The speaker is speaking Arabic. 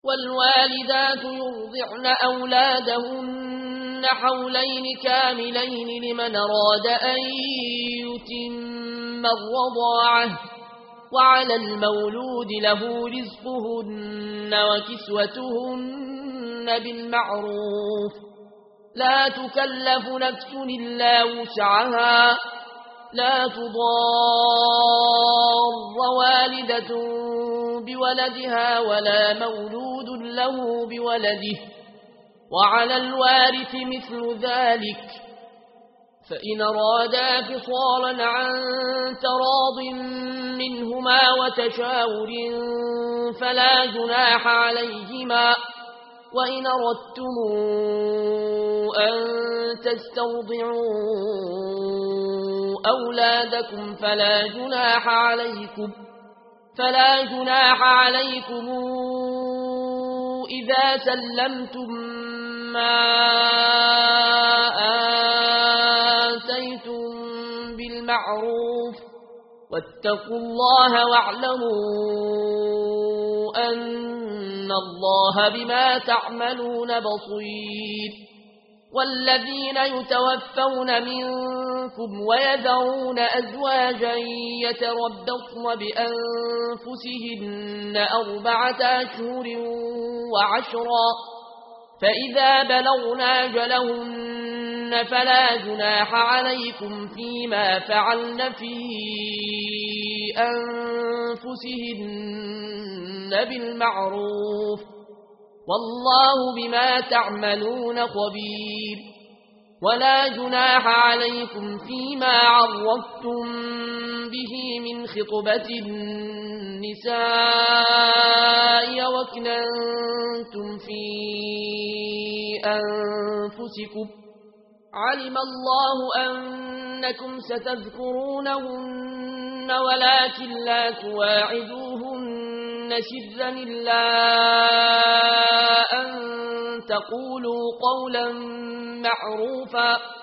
والوالدات يرضعن أولادهن حولين كاملين لمن أراد أن يتم الرضاعة وعلى المولود له رزقهن وكسوتهن بالمعروف لا تكلف نفس إلا وسعها لا تضار والدة بولدها ولا مولود له بولده وعلى الوارث مثل ذلك فإن أرادا فصالا عن تراض منهما وتشاور فلا جناح عليهما وإن أردتم أن تسترضعوا أولادكم فلا جناح عليكم إذا سلمتم ما آتيتم بالمعروف واتقوا الله واعلموا أن الله بما تعملون بصير والذين يتوفون منكم ويذرون أزواجا يتربصن بأنفسهن 4 أشهر وعشرا فإذا بلغن أجلهن فلا جناح عليكم فيما فعلن في أنفسهن بالمعروف والله بما تعملون خبير ولا جناح عليكم فيما عرضتم به من خطبة النساء وكننتم في أنفسكم علم الله أنكم ستذكرونهن ولكن لا تواعدوهن سرا إلا أن تقولوا قولا معروفا